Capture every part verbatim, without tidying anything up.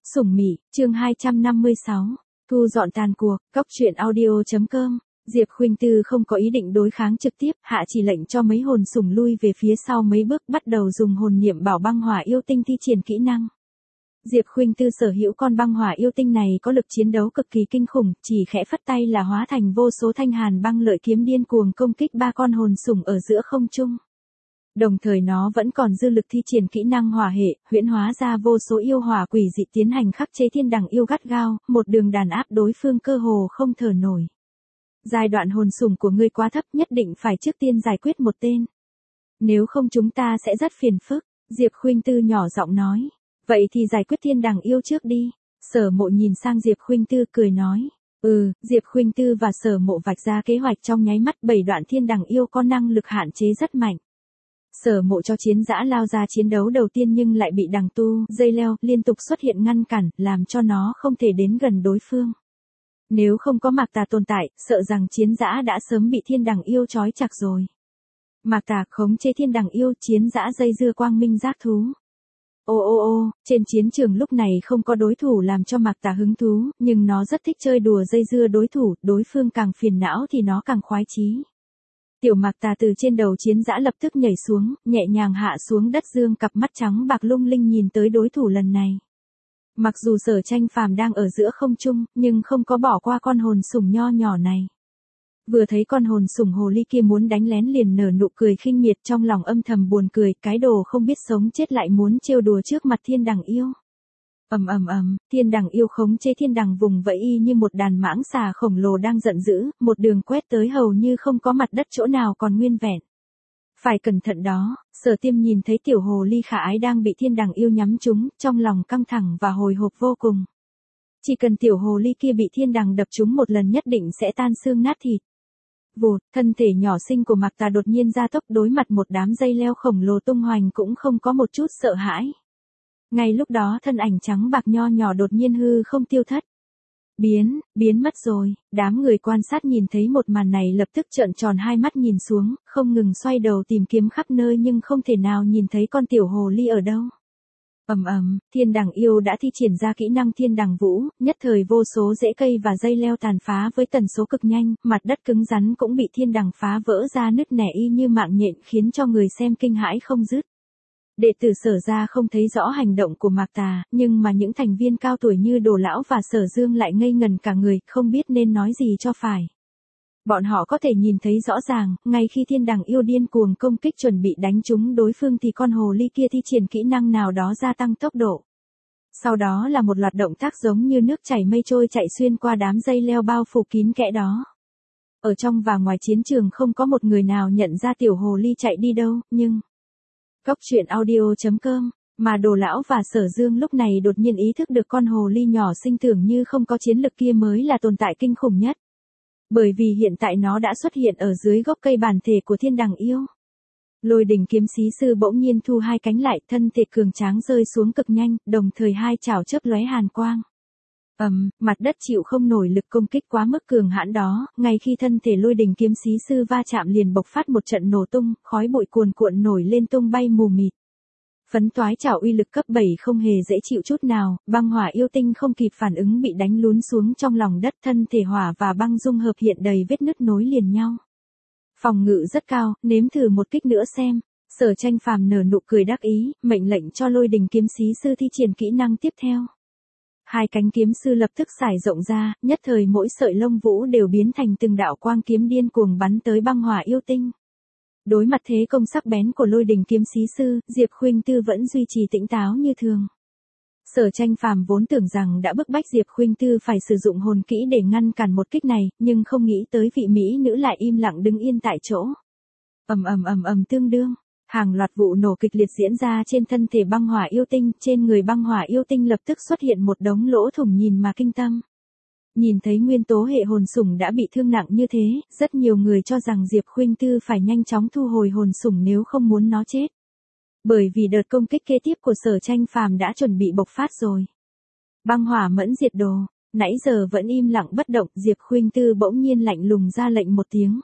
Sủng Mị, chương hai trăm năm mươi sáu. Thu dọn tàn cuộc, cóc truyện audio chấm com. Diệp Khuynh Tư không có ý định đối kháng trực tiếp, hạ chỉ lệnh cho mấy hồn sủng lui về phía sau mấy bước, bắt đầu dùng hồn niệm bảo băng hỏa yêu tinh thi triển kỹ năng. Diệp Khuynh Tư sở hữu con băng hỏa yêu tinh này có lực chiến đấu cực kỳ kinh khủng, chỉ khẽ phất tay là hóa thành vô số thanh hàn băng lợi kiếm điên cuồng công kích ba con hồn sủng ở giữa không trung. Đồng thời nó vẫn còn dư lực thi triển kỹ năng hỏa hệ, huyễn hóa ra vô số yêu hỏa quỷ dị tiến hành khắc chế thiên đằng yêu gắt gao, một đường đàn áp đối phương cơ hồ không thở nổi. Giai đoạn hồn sủng của ngươi quá thấp, nhất định phải trước tiên giải quyết một tên. Nếu không chúng ta sẽ rất phiền phức, Diệp Khuynh Tư nhỏ giọng nói. Vậy thì giải quyết thiên đằng yêu trước đi. Sở Mộ nhìn sang Diệp Khuynh Tư cười nói. Ừ, Diệp Khuynh Tư và Sở Mộ vạch ra kế hoạch trong nháy mắt. Bảy đoạn thiên đằng yêu có năng lực hạn chế rất mạnh. Sở Mộ cho chiến dã lao ra chiến đấu đầu tiên nhưng lại bị đằng tu, dây leo, liên tục xuất hiện ngăn cản, làm cho nó không thể đến gần đối phương. Nếu không có Mạc Tà tồn tại, sợ rằng chiến dã đã sớm bị thiên đằng yêu trói chặt rồi. Mạc Tà khống chế thiên đằng yêu, chiến dã dây dưa quang minh giác thú. Ô ô ô, trên chiến trường lúc này không có đối thủ làm cho Mạc Tà hứng thú, nhưng nó rất thích chơi đùa dây dưa đối thủ, đối phương càng phiền não thì nó càng khoái chí. Tiểu Mạc Tà từ trên đầu chiến dã lập tức nhảy xuống, nhẹ nhàng hạ xuống đất, dương cặp mắt trắng bạc lung linh nhìn tới đối thủ lần này. Mặc dù Sở Tranh Phàm đang ở giữa không trung, nhưng không có bỏ qua con hồn sủng nho nhỏ này. Vừa thấy con hồn sủng hồ ly kia muốn đánh lén liền nở nụ cười khinh miệt, trong lòng âm thầm buồn cười, cái đồ không biết sống chết lại muốn trêu đùa trước mặt thiên đằng yêu. Ầm ầm ầm, thiên đằng yêu khống chế thiên đằng vùng vẫy y như một đàn mãng xà khổng lồ đang giận dữ, một đường quét tới hầu như không có mặt đất chỗ nào còn nguyên vẹn. Phải cẩn thận đó. Sở Tiêm nhìn thấy tiểu hồ ly khả ái đang bị thiên đằng yêu nhắm trúng, trong lòng căng thẳng và hồi hộp vô cùng. Chỉ cần tiểu hồ ly kia bị thiên đằng đập trúng một lần nhất định sẽ tan xương nát thịt. Vụt, thân thể nhỏ xinh của Mạc Tà đột nhiên ra tốc, đối mặt một đám dây leo khổng lồ tung hoành cũng không có một chút sợ hãi. Ngay lúc đó thân ảnh trắng bạc nho nhỏ đột nhiên hư không tiêu thất. Biến, biến mất rồi. Đám người quan sát nhìn thấy một màn này lập tức trợn tròn hai mắt nhìn xuống, không ngừng xoay đầu tìm kiếm khắp nơi nhưng không thể nào nhìn thấy con tiểu hồ ly ở đâu. Ầm ầm, thiên đằng yêu đã thi triển ra kỹ năng thiên đằng vũ, nhất thời vô số rễ cây và dây leo tàn phá với tần số cực nhanh, mặt đất cứng rắn cũng bị thiên đằng phá vỡ ra nứt nẻ y như mạng nhện, khiến cho người xem kinh hãi không dứt. Đệ tử Sở gia không thấy rõ hành động của Mạc Tà, nhưng mà những thành viên cao tuổi như Đồ Lão và Sở Dương lại ngây ngần cả người, không biết nên nói gì cho phải. Bọn họ có thể nhìn thấy rõ ràng, ngay khi thiên đằng yêu điên cuồng công kích chuẩn bị đánh trúng đối phương thì con hồ ly kia thi triển kỹ năng nào đó gia tăng tốc độ. Sau đó là một loạt động tác giống như nước chảy mây trôi chạy xuyên qua đám dây leo bao phủ kín kẽ đó. Ở trong và ngoài chiến trường không có một người nào nhận ra tiểu hồ ly chạy đi đâu, nhưng... Cóc truyện audio chấm com, mà Đồ Lão và Sở Dương lúc này đột nhiên ý thức được con hồ ly nhỏ xinh tưởng như không có chiến lực kia mới là tồn tại kinh khủng nhất. Bởi vì hiện tại nó đã xuất hiện ở dưới gốc cây bản thể của thiên đằng yêu. Lôi Đỉnh kiếm sĩ sư bỗng nhiên thu hai cánh lại, thân thể cường tráng rơi xuống cực nhanh, đồng thời hai chảo chớp lóe hàn quang. Ầm, um, mặt đất chịu không nổi lực công kích quá mức cường hãn đó, ngay khi thân thể Lôi Đỉnh kiếm sĩ sư va chạm liền bộc phát một trận nổ tung, khói bụi cuồn cuộn nổi lên tung bay mù mịt. Phấn toái chảo uy lực cấp bảy không hề dễ chịu chút nào, băng hỏa yêu tinh không kịp phản ứng bị đánh lún xuống trong lòng đất, thân thể hỏa và băng dung hợp hiện đầy vết nứt nối liền nhau. Phòng ngự rất cao, nếm thử một kích nữa xem. Sở Tranh Phàm nở nụ cười đắc ý, mệnh lệnh cho Lôi Đỉnh kiếm sĩ sư thi triển kỹ năng tiếp theo. Hai cánh kiếm sư lập tức xải rộng ra, nhất thời mỗi sợi lông vũ đều biến thành từng đạo quang kiếm điên cuồng bắn tới băng hỏa yêu tinh. Đối mặt thế công sắc bén của Lôi Đỉnh kiếm sĩ sư, Diệp Khuynh Tư vẫn duy trì tĩnh táo như thường. Sở Tranh Phàm vốn tưởng rằng đã bức bách Diệp Khuynh Tư phải sử dụng hồn kỹ để ngăn cản một kích này, nhưng không nghĩ tới vị mỹ nữ lại im lặng đứng yên tại chỗ. Ầm ầm ầm ầm tương đương, hàng loạt vụ nổ kịch liệt diễn ra trên thân thể băng hỏa yêu tinh, trên người băng hỏa yêu tinh lập tức xuất hiện một đống lỗ thủng nhìn mà kinh tâm. Nhìn thấy nguyên tố hệ hồn sủng đã bị thương nặng như thế, rất nhiều người cho rằng Diệp Khuynh Tư phải nhanh chóng thu hồi hồn sủng nếu không muốn nó chết. Bởi vì đợt công kích kế tiếp của Sở Tranh Phàm đã chuẩn bị bộc phát rồi. Băng hỏa mẫn diệt đồ, nãy giờ vẫn im lặng bất động, Diệp Khuynh Tư bỗng nhiên lạnh lùng ra lệnh một tiếng.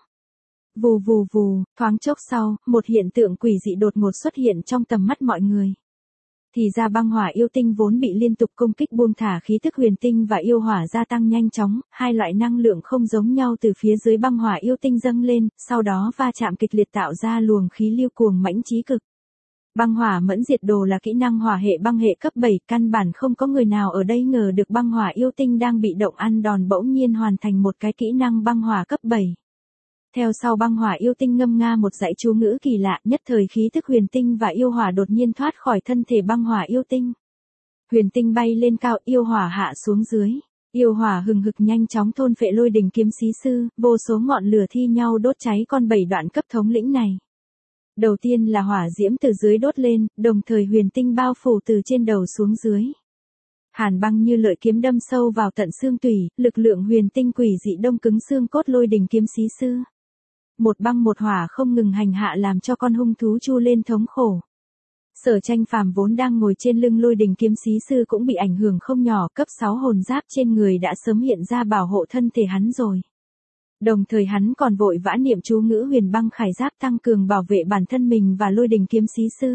Vù vù vù, thoáng chốc sau, một hiện tượng quỷ dị đột ngột xuất hiện trong tầm mắt mọi người. Thì ra băng hỏa yêu tinh vốn bị liên tục công kích buông thả khí tức huyền tinh và yêu hỏa gia tăng nhanh chóng, hai loại năng lượng không giống nhau từ phía dưới băng hỏa yêu tinh dâng lên, sau đó va chạm kịch liệt tạo ra luồng khí lưu cuồng mãnh chí cực. Băng hỏa mẫn diệt đồ là kỹ năng hỏa hệ băng hệ cấp bảy, căn bản không có người nào ở đây ngờ được băng hỏa yêu tinh đang bị động ăn đòn bỗng nhiên hoàn thành một cái kỹ năng băng hỏa cấp bảy. Theo sau băng hỏa yêu tinh ngâm nga một dãy chú ngữ kỳ lạ, nhất thời khí tức huyền tinh và yêu hỏa đột nhiên thoát khỏi thân thể băng hỏa yêu tinh. Huyền tinh bay lên cao, yêu hỏa hạ xuống dưới. Yêu hỏa hừng hực nhanh chóng thôn phệ lôi đình kiếm sĩ sư, vô số ngọn lửa thi nhau đốt cháy con bảy đoạn cấp thống lĩnh này. Đầu tiên là hỏa diễm từ dưới đốt lên, đồng thời huyền tinh bao phủ từ trên đầu xuống dưới. Hàn băng như lợi kiếm đâm sâu vào tận xương tủy, lực lượng huyền tinh quỷ dị đông cứng xương cốt lôi đình kiếm sĩ sư. Một băng một hỏa không ngừng hành hạ làm cho con hung thú chu lên thống khổ. Sở Tranh Phàm vốn đang ngồi trên lưng lôi đình kiếm sĩ sư cũng bị ảnh hưởng không nhỏ, cấp sáu hồn giáp trên người đã sớm hiện ra bảo hộ thân thể hắn rồi. Đồng thời hắn còn vội vã niệm chú ngữ huyền băng khải giáp tăng cường bảo vệ bản thân mình và lôi đình kiếm sĩ sư.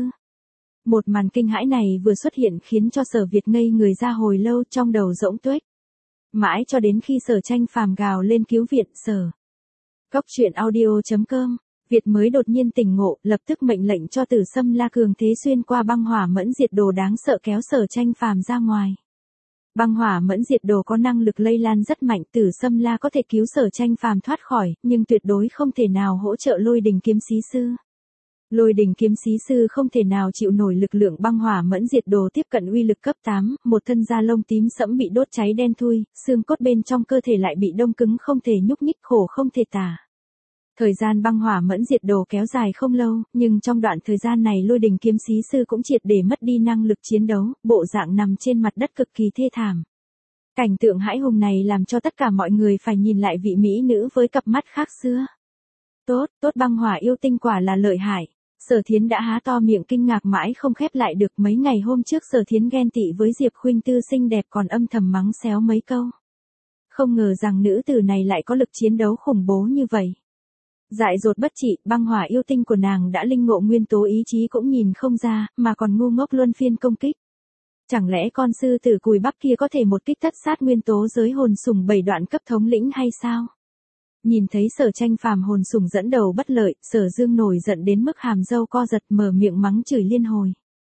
Một màn kinh hãi này vừa xuất hiện khiến cho Sở Việt ngây người ra hồi lâu, trong đầu rỗng tuếch. Mãi cho đến khi Sở Tranh Phàm gào lên cứu viện, Sở Cốc truyện audio chấm com, Việt mới đột nhiên tỉnh ngộ, lập tức mệnh lệnh cho Tử Sâm La cường thế xuyên qua băng hỏa mẫn diệt đồ đáng sợ kéo Sở Tranh Phàm ra ngoài. Băng hỏa mẫn diệt đồ có năng lực lây lan rất mạnh, Tử Sâm La có thể cứu Sở Tranh Phàm thoát khỏi, nhưng tuyệt đối không thể nào hỗ trợ lôi đình kiếm sĩ sư. Lôi đình kiếm sĩ sư không thể nào chịu nổi lực lượng băng hỏa mẫn diệt đồ tiếp cận uy lực cấp tám, một thân da lông tím sẫm bị đốt cháy đen thui, xương cốt bên trong cơ thể lại bị đông cứng không thể nhúc nhích, khổ không thể tả. Thời gian băng hỏa mẫn diệt đồ kéo dài không lâu, nhưng trong đoạn thời gian này lôi đình kiếm sĩ sư cũng triệt để mất đi năng lực chiến đấu, bộ dạng nằm trên mặt đất cực kỳ thê thảm. Cảnh tượng hãi hùng này làm cho tất cả mọi người phải nhìn lại vị mỹ nữ với cặp mắt khác xưa. Tốt, tốt băng hỏa yêu tinh quả là lợi hại. Sở Thiến đã há to miệng kinh ngạc mãi không khép lại được, mấy ngày hôm trước Sở Thiến ghen tị với Diệp Khuynh Tư xinh đẹp còn âm thầm mắng xéo mấy câu. Không ngờ rằng nữ tử này lại có lực chiến đấu khủng bố như vậy. Dại dột bất trị, băng hỏa yêu tinh của nàng đã linh ngộ nguyên tố ý chí cũng nhìn không ra, mà còn ngu ngốc luân phiên công kích. Chẳng lẽ con sư tử cùi bắp kia có thể một kích thất sát nguyên tố giới hồn sủng bảy đoạn cấp thống lĩnh hay sao? Nhìn thấy Sở Tranh Phàm hồn sủng dẫn đầu bất lợi, Sở Dương nổi giận đến mức hàm râu co giật, mở miệng mắng chửi liên hồi.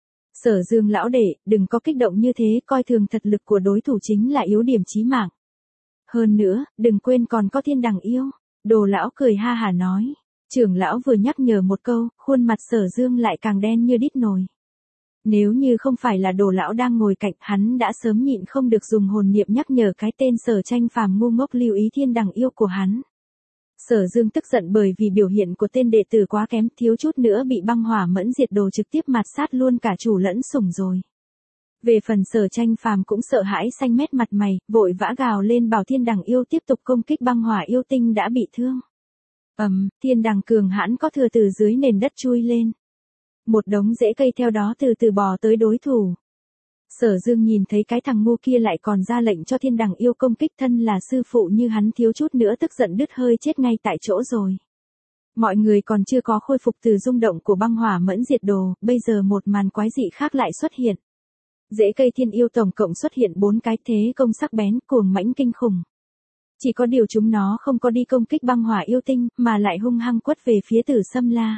Sở Dương lão đệ, đừng có kích động như thế, coi thường thật lực của đối thủ chính là yếu điểm chí mạng. Hơn nữa, đừng quên còn có Thiên Đằng yêu. Đồ lão cười ha hả nói. Trưởng lão vừa nhắc nhở một câu, khuôn mặt Sở Dương lại càng đen như đít nồi. Nếu như không phải là Đồ lão đang ngồi cạnh, hắn đã sớm nhịn không được dùng hồn niệm nhắc nhở cái tên Sở Tranh Phàm ngu ngốc lưu ý Thiên Đằng yêu của hắn. Sở Dương tức giận bởi vì biểu hiện của tên đệ tử quá kém, thiếu chút nữa bị băng hỏa mẫn diệt đồ trực tiếp mạt sát luôn cả chủ lẫn sủng rồi. Về phần Sở Tranh Phàm cũng sợ hãi xanh mét mặt mày, vội vã gào lên bảo Thiên Đằng yêu tiếp tục công kích băng hỏa yêu tinh đã bị thương. Ầm, um, Thiên Đằng cường hãn có thừa từ dưới nền đất chui lên. Một đống rễ cây theo đó từ từ bò tới đối thủ. Sở Dương nhìn thấy cái thằng ngu kia lại còn ra lệnh cho Thiên Đằng yêu công kích, thân là sư phụ như hắn thiếu chút nữa tức giận đứt hơi chết ngay tại chỗ rồi. Mọi người còn chưa có khôi phục từ rung động của băng hỏa mẫn diệt đồ, bây giờ một màn quái dị khác lại xuất hiện. Rễ cây thiên yêu tổng cộng xuất hiện bốn cái, thế công sắc bén, cuồng mãnh kinh khủng. Chỉ có điều chúng nó không có đi công kích băng hỏa yêu tinh, mà lại hung hăng quất về phía Tử Sâm La.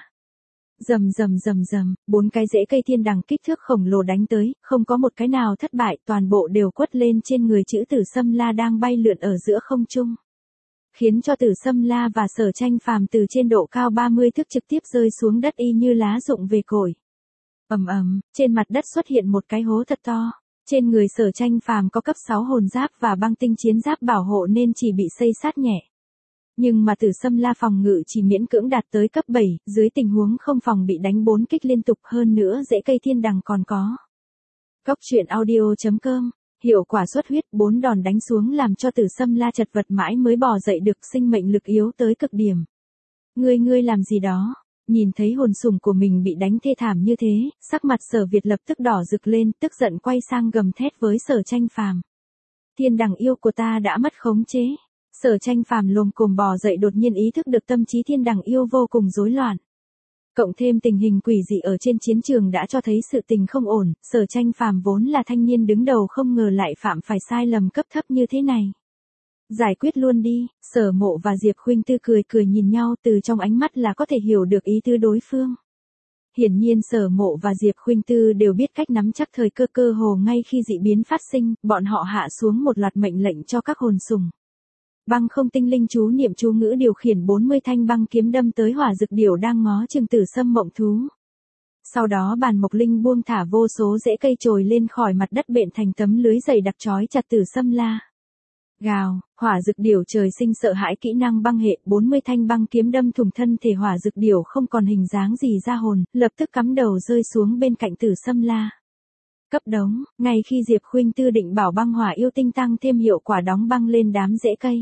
Rầm rầm rầm rầm, bốn cái rễ cây thiên đằng kích thước khổng lồ đánh tới, không có một cái nào thất bại, toàn bộ đều quất lên trên người chữ Tử Sâm La đang bay lượn ở giữa không trung. Khiến cho Tử Sâm La và Sở Tranh Phàm từ trên độ cao ba mươi thước trực tiếp rơi xuống đất y như lá rụng về cội. Ầm ầm, trên mặt đất xuất hiện một cái hố thật to. Trên người Sở Tranh Phàm có cấp sáu hồn giáp và băng tinh chiến giáp bảo hộ nên chỉ bị xây sát nhẹ. Nhưng mà Tử Sâm La phòng ngự chỉ miễn cưỡng đạt tới cấp bảy, dưới tình huống không phòng bị đánh bốn kích liên tục, hơn nữa rễ cây thiên đằng còn có. Cốc truyện audio chấm com, hiệu quả xuất huyết, bốn đòn đánh xuống làm cho Tử Sâm La chật vật mãi mới bò dậy được, sinh mệnh lực yếu tới cực điểm. Ngươi ngươi làm gì đó? Nhìn thấy hồn sủng của mình bị đánh thê thảm như thế, sắc mặt Sở Việt lập tức đỏ rực lên, tức giận quay sang gầm thét với Sở Tranh Phàm. Thiên đằng yêu của ta đã mất khống chế. Sở Tranh Phàm lồm cồm bò dậy đột nhiên ý thức được tâm trí thiên đằng yêu vô cùng rối loạn. Cộng thêm tình hình quỷ dị ở trên chiến trường đã cho thấy sự tình không ổn, Sở Tranh Phàm vốn là thanh niên đứng đầu không ngờ lại phạm phải sai lầm cấp thấp như thế này. Giải quyết luôn đi, Sở Mộ và Diệp Khuynh Tư cười cười nhìn nhau, từ trong ánh mắt là có thể hiểu được ý tứ đối phương. Hiển nhiên Sở Mộ và Diệp Khuynh Tư đều biết cách nắm chắc thời cơ, cơ hồ ngay khi dị biến phát sinh, bọn họ hạ xuống một loạt mệnh lệnh cho các hồn sùng. Băng không tinh linh chú niệm chú ngữ điều khiển bốn mươi thanh băng kiếm đâm tới hỏa dực điểu đang ngó chừng Tử Sâm Mộng Thú. Sau đó Bàn Mộc Linh buông thả vô số rễ cây trồi lên khỏi mặt đất bện thành tấm lưới dày đặc trói chặt Tử Sâm La. Gào, hỏa dực điểu trời sinh sợ hãi kỹ năng băng hệ, bốn mươi thanh băng kiếm đâm thủng thân thể hỏa dực điểu không còn hình dáng gì ra hồn, lập tức cắm đầu rơi xuống bên cạnh Tử Sâm La. Cấp đống, ngay khi Diệp Khuynh Tư định bảo băng hỏa yêu tinh tăng thêm hiệu quả đóng băng lên đám rễ cây.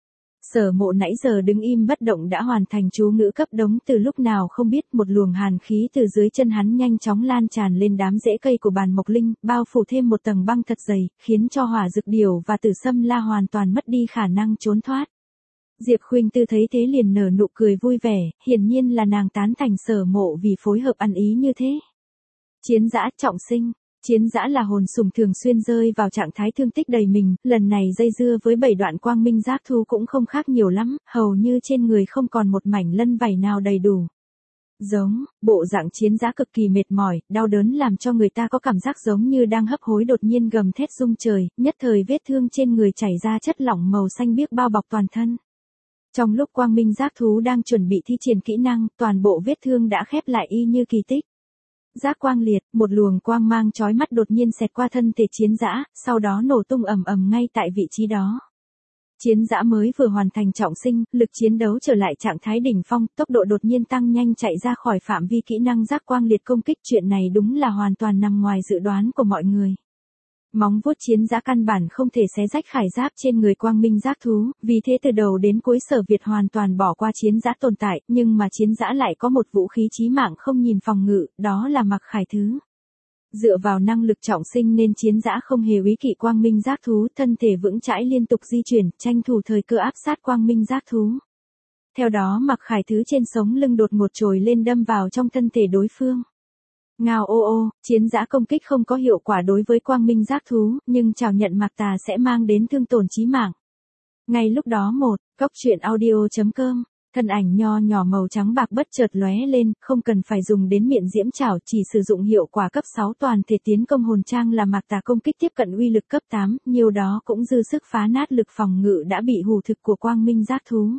Sở Mộ nãy giờ đứng im bất động đã hoàn thành chú ngữ cấp đống, từ lúc nào không biết một luồng hàn khí từ dưới chân hắn nhanh chóng lan tràn lên đám rễ cây của Bàn Mộc Linh, bao phủ thêm một tầng băng thật dày, khiến cho hỏa dực điểu và Tử Sâm La hoàn toàn mất đi khả năng trốn thoát. Diệp Khuynh Tư thấy thế liền nở nụ cười vui vẻ, hiển nhiên là nàng tán thành Sở Mộ vì phối hợp ăn ý như thế. Chiến dã trọng sinh. Chiến dã là hồn sùng thường xuyên rơi vào trạng thái thương tích đầy mình, lần này dây dưa với bảy đoạn quang minh giáp thú cũng không khác nhiều lắm, hầu như trên người không còn một mảnh lân vảy nào đầy đủ. Giống, bộ dạng chiến dã cực kỳ mệt mỏi, đau đớn làm cho người ta có cảm giác giống như đang hấp hối, đột nhiên gầm thét rung trời, nhất thời vết thương trên người chảy ra chất lỏng màu xanh biếc bao bọc toàn thân. Trong lúc quang minh giáp thú đang chuẩn bị thi triển kỹ năng, toàn bộ vết thương đã khép lại y như kỳ tích. Giác quang liệt, một luồng quang mang chói mắt đột nhiên xẹt qua thân thể chiến dã, sau đó nổ tung ầm ầm ngay tại vị trí đó. Chiến dã mới vừa hoàn thành trọng sinh, lực chiến đấu trở lại trạng thái đỉnh phong, tốc độ đột nhiên tăng nhanh chạy ra khỏi phạm vi kỹ năng giác quang liệt công kích, chuyện này đúng là hoàn toàn nằm ngoài dự đoán của mọi người. Móng vuốt chiến dã căn bản không thể xé rách khải giáp trên người quang minh giác thú, vì thế từ đầu đến cuối Sở Việt hoàn toàn bỏ qua chiến dã tồn tại, nhưng mà chiến dã lại có một vũ khí chí mạng không nhìn phòng ngự, đó là mặc khải thứ. Dựa vào năng lực trọng sinh nên chiến dã không hề úy kỵ quang minh giác thú, thân thể vững chãi liên tục di chuyển, tranh thủ thời cơ áp sát quang minh giác thú. Theo đó mặc khải thứ trên sống lưng đột ngột trồi lên đâm vào trong thân thể đối phương. Ngao ô ô, chiến dã công kích không có hiệu quả đối với quang minh giác thú, nhưng chào nhận mặc tà sẽ mang đến thương tổn chí mạng. Ngay lúc đó một, góc truyện audio chấm com, thân ảnh nho nhỏ màu trắng bạc bất chợt lóe lên, không cần phải dùng đến miệng diễm chảo, chỉ sử dụng hiệu quả cấp sáu toàn thể tiến công hồn trang là mặc tà công kích tiếp cận uy lực cấp tám, nhiều đó cũng dư sức phá nát lực phòng ngự đã bị hù thực của quang minh giác thú.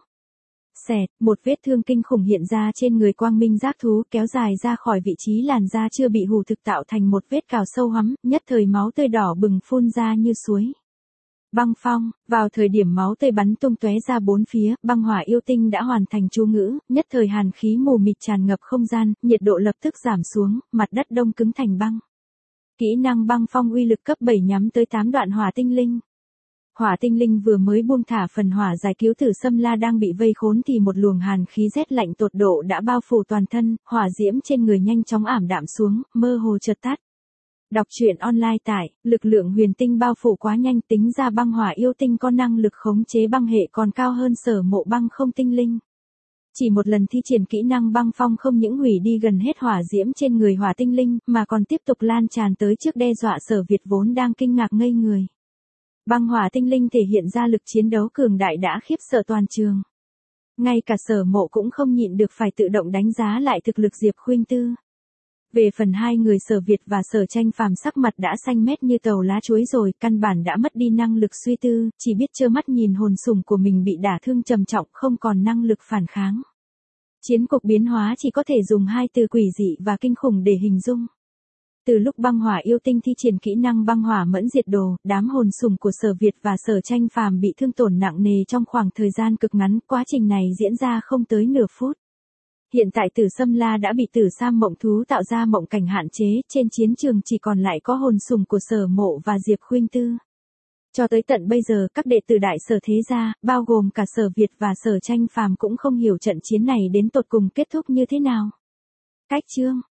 Xẹt, một vết thương kinh khủng hiện ra trên người quang minh giác thú, kéo dài ra khỏi vị trí làn da chưa bị hù thực tạo thành một vết cào sâu hoắm, nhất thời máu tươi đỏ bừng phun ra như suối. Băng phong, vào thời điểm máu tươi bắn tung tóe ra bốn phía, băng hỏa yêu tinh đã hoàn thành chú ngữ, nhất thời hàn khí mù mịt tràn ngập không gian, nhiệt độ lập tức giảm xuống, mặt đất đông cứng thành băng. Kỹ năng băng phong uy lực cấp bảy nhắm tới tám đoạn hỏa tinh linh. Hỏa tinh linh vừa mới buông thả phần hỏa giải cứu Tử Sâm La đang bị vây khốn thì một luồng hàn khí rét lạnh tột độ đã bao phủ toàn thân, hỏa diễm trên người nhanh chóng ảm đạm xuống, mơ hồ chợt tắt. Đọc truyện online tại, lực lượng huyền tinh bao phủ quá nhanh, tính ra băng hỏa yêu tinh có năng lực khống chế băng hệ còn cao hơn Sở Mộ băng không tinh linh. Chỉ một lần thi triển kỹ năng băng phong không những hủy đi gần hết hỏa diễm trên người hỏa tinh linh, mà còn tiếp tục lan tràn tới trước đe dọa Sở Việt vốn đang kinh ngạc ngây người. Băng hỏa tinh linh thể hiện ra lực chiến đấu cường đại đã khiếp sợ toàn trường. Ngay cả Sở Mộ cũng không nhịn được phải tự động đánh giá lại thực lực Diệp Khuynh Tư. Về phần hai người Sở Việt và Sở Tranh Phàm sắc mặt đã xanh mét như tàu lá chuối rồi, căn bản đã mất đi năng lực suy tư, chỉ biết trơ mắt nhìn hồn sùng của mình bị đả thương trầm trọng, không còn năng lực phản kháng. Chiến cục biến hóa chỉ có thể dùng hai từ quỷ dị và kinh khủng để hình dung. Từ lúc băng hỏa yêu tinh thi triển kỹ năng băng hỏa mẫn diệt đồ, đám hồn sùng của Sở Việt và Sở Tranh Phàm bị thương tổn nặng nề trong khoảng thời gian cực ngắn, quá trình này diễn ra không tới nửa phút. Hiện tại Tử Sâm La đã bị Tử Sam Mộng Thú tạo ra mộng cảnh hạn chế, trên chiến trường chỉ còn lại có hồn sùng của Sở Mộ và Diệp Khuynh Tư. Cho tới tận bây giờ, các đệ tử đại sở thế gia, bao gồm cả Sở Việt và Sở Tranh Phàm cũng không hiểu trận chiến này đến tột cùng kết thúc như thế nào. Cách chương